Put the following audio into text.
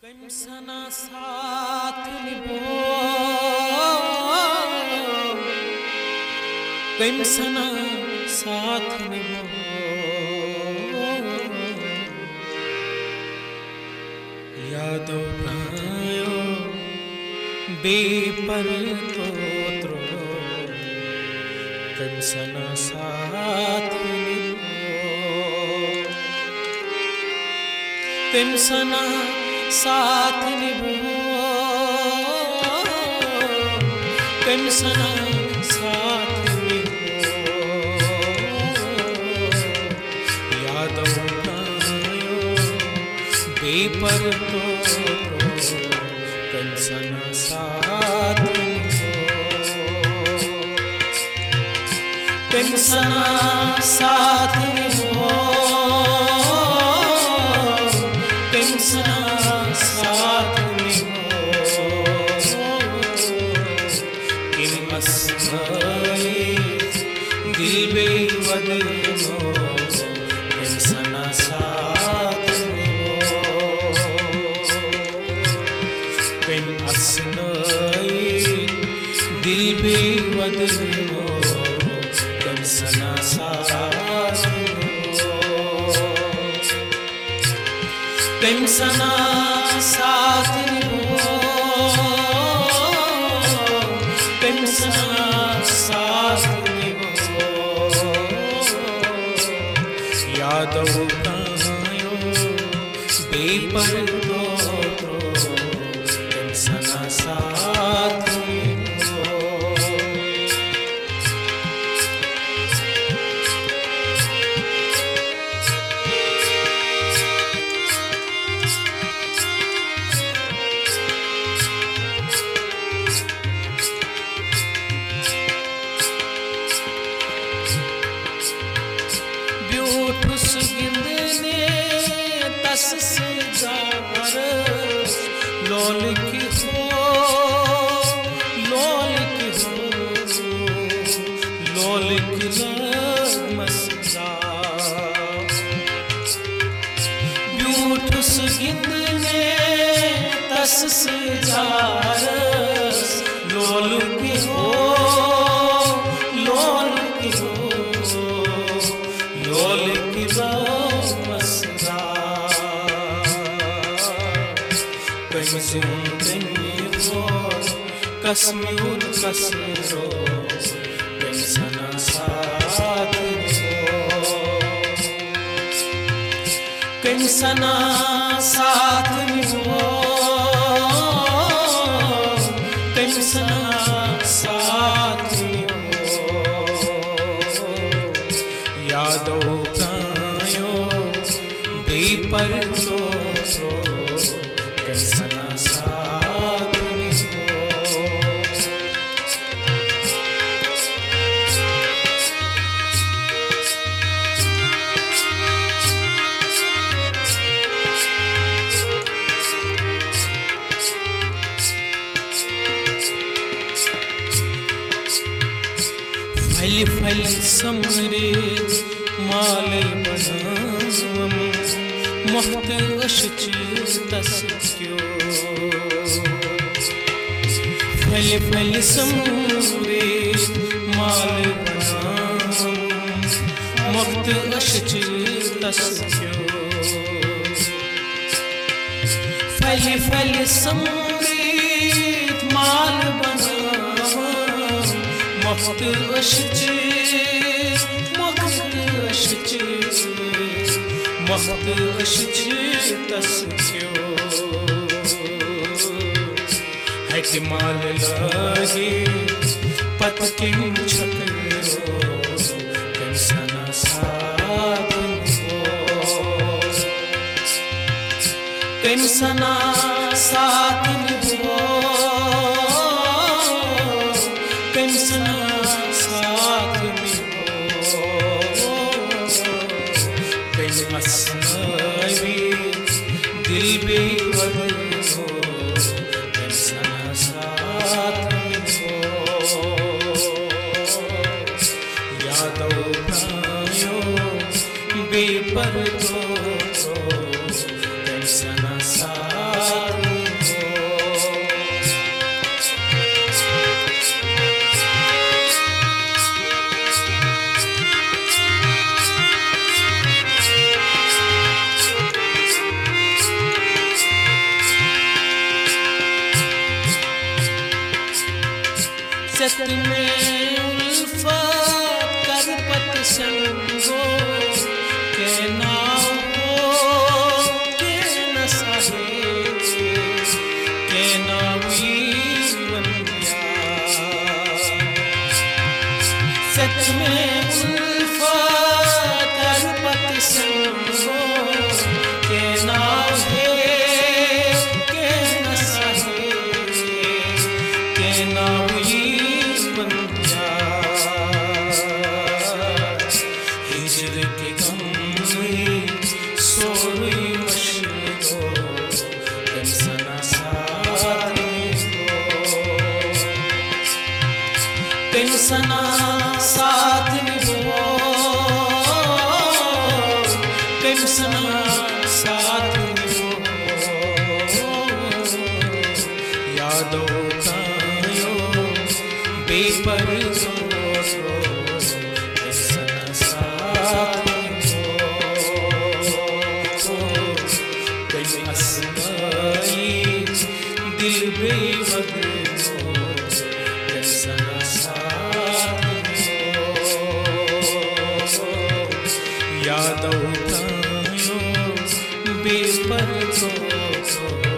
सना साथ निभो सना साथ निभो यादों प्रायो बेपर तोत्रो सना साथ निभो सना साथ निभो सना साथ निभो यादों प्रायो बेपर तोत्रो सना साथ निभो सना साथ निभो सना साथ निभो किन असमाए दिल बेवदनो सना साथ निभो किन असमाए दिल बेवदनो सना साथ सना साथ निभो सना साथ निभो यादों प्रायो बेपर तोत्रो सना साथ निभो ठुस गिंदने तस से जार लोल की हो लोल की हो लोल की मसदा ठुस गिंदने तस से जार लोल की हो लोल की हो लोल की मसदा कसम्यूर कसरो सना साथ निभो सना साथ निभो सना साथ निभो यादों प्रायो बेपर तोत्रो सना साथ निभो फल फल समरे माल बनाम मोहत अशच तस क्यों फल फल समरे माल बनाम मोहत अशच तस क्यों फल फल समरे माल बनाम मोहत अशच मोहत अशच तस क्यों है कि माल लागे पत किन छकरो सना साथ निभो सना साथ निभो सना साथ निभो असमाए दिल बेवदनो सना साथ निभो यादों प्रायो बेपर तोत्रो सना साथ सत में उल्फत करपत संगो के नाम हो के न सहे के नावी बंदिया सत में उल्फत करपत संगो के नाम है के न सहे के नावी हिजर के गम में सोई मशको कंसना साथ कंसना साथ कंसना साथ यादों तायो बेपरवाह दिल बेवफा कैसा साथ यादों तायो बेपरवाह